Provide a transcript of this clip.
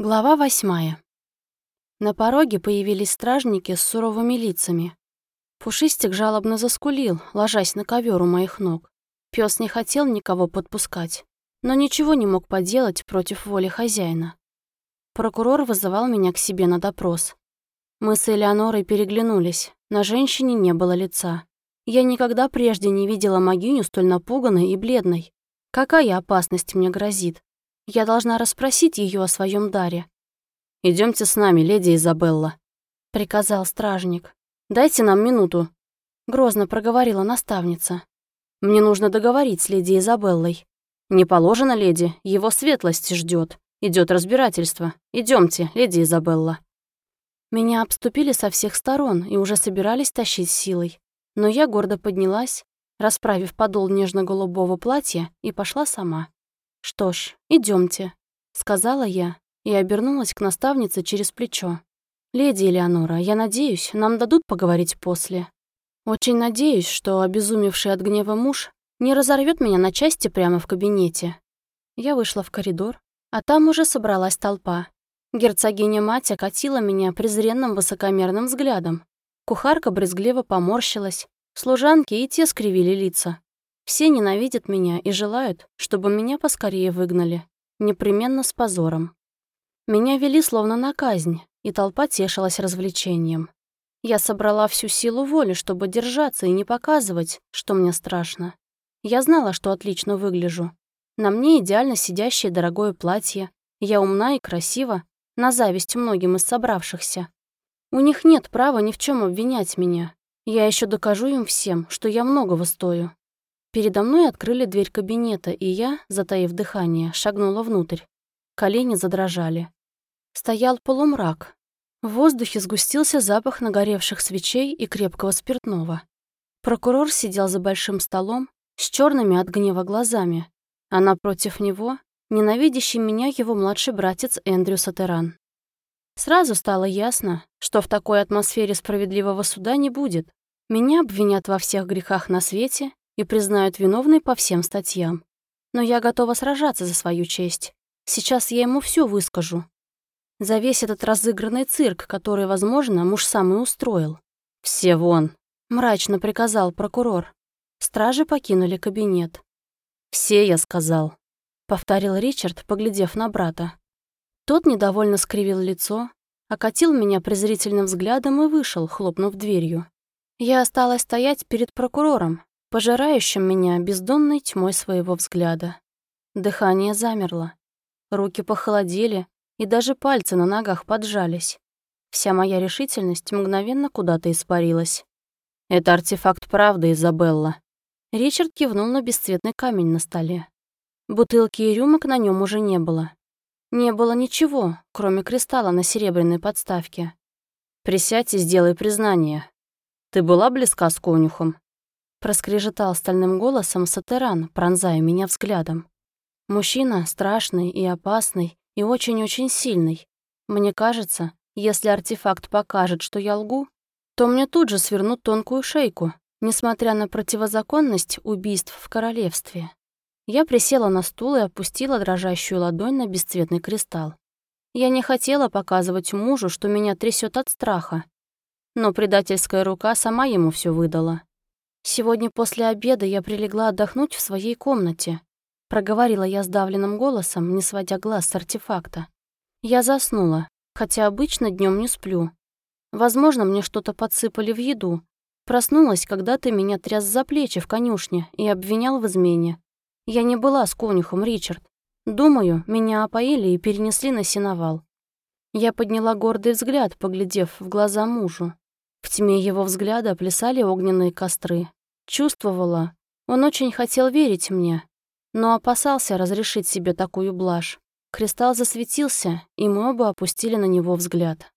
Глава 8. На пороге появились стражники с суровыми лицами. Пушистик жалобно заскулил, ложась на ковер у моих ног. Пес не хотел никого подпускать, но ничего не мог поделать против воли хозяина. Прокурор вызывал меня к себе на допрос. Мы с Элеонорой переглянулись, на женщине не было лица. Я никогда прежде не видела могиню столь напуганной и бледной. Какая опасность мне грозит? Я должна расспросить ее о своем даре. «Идемте с нами, леди Изабелла», — приказал стражник. «Дайте нам минуту», — грозно проговорила наставница. «Мне нужно договорить с леди Изабеллой». «Не положено, леди, его светлость ждет. Идет разбирательство. Идемте, леди Изабелла». Меня обступили со всех сторон и уже собирались тащить силой. Но я гордо поднялась, расправив подол нежно-голубого платья, и пошла сама. «Что ж, идемте», — сказала я и обернулась к наставнице через плечо. «Леди Элеонора, я надеюсь, нам дадут поговорить после. Очень надеюсь, что обезумевший от гнева муж не разорвет меня на части прямо в кабинете». Я вышла в коридор, а там уже собралась толпа. Герцогиня-мать окатила меня презренным высокомерным взглядом. Кухарка брезгливо поморщилась, служанки и те скривили лица. Все ненавидят меня и желают, чтобы меня поскорее выгнали. Непременно с позором. Меня вели словно на казнь, и толпа тешилась развлечением. Я собрала всю силу воли, чтобы держаться и не показывать, что мне страшно. Я знала, что отлично выгляжу. На мне идеально сидящее дорогое платье. Я умна и красива, на зависть многим из собравшихся. У них нет права ни в чем обвинять меня. Я еще докажу им всем, что я многого стою. Передо мной открыли дверь кабинета, и я, затаив дыхание, шагнула внутрь. Колени задрожали. Стоял полумрак. В воздухе сгустился запах нагоревших свечей и крепкого спиртного. Прокурор сидел за большим столом с черными от гнева глазами, а напротив него ненавидящий меня его младший братец Эндрю Сатеран. Сразу стало ясно, что в такой атмосфере справедливого суда не будет. Меня обвинят во всех грехах на свете и признают виновной по всем статьям. Но я готова сражаться за свою честь. Сейчас я ему все выскажу. За весь этот разыгранный цирк, который, возможно, муж сам и устроил. «Все вон!» — мрачно приказал прокурор. Стражи покинули кабинет. «Все, я сказал», — повторил Ричард, поглядев на брата. Тот недовольно скривил лицо, окатил меня презрительным взглядом и вышел, хлопнув дверью. Я осталась стоять перед прокурором, пожирающим меня бездонной тьмой своего взгляда. Дыхание замерло. Руки похолодели, и даже пальцы на ногах поджались. Вся моя решительность мгновенно куда-то испарилась. «Это артефакт правды, Изабелла». Ричард кивнул на бесцветный камень на столе. Бутылки и рюмок на нем уже не было. Не было ничего, кроме кристалла на серебряной подставке. «Присядь и сделай признание. Ты была близка с конюхом?» Проскрежетал стальным голосом Сатеран, пронзая меня взглядом. Мужчина страшный и опасный, и очень-очень сильный. Мне кажется, если артефакт покажет, что я лгу, то мне тут же свернут тонкую шейку, несмотря на противозаконность убийств в королевстве. Я присела на стул и опустила дрожащую ладонь на бесцветный кристалл. Я не хотела показывать мужу, что меня трясет от страха, но предательская рука сама ему все выдала. «Сегодня после обеда я прилегла отдохнуть в своей комнате», — проговорила я сдавленным голосом, не сводя глаз с артефакта. «Я заснула, хотя обычно днем не сплю. Возможно, мне что-то подсыпали в еду. Проснулась, когда ты меня тряс за плечи в конюшне и обвинял в измене. Я не была с конюхом, Ричард. Думаю, меня опоили и перенесли на сеновал». Я подняла гордый взгляд, поглядев в глаза мужу. В тьме его взгляда плясали огненные костры. Чувствовала, он очень хотел верить мне, но опасался разрешить себе такую блажь. Кристалл засветился, и мы оба опустили на него взгляд.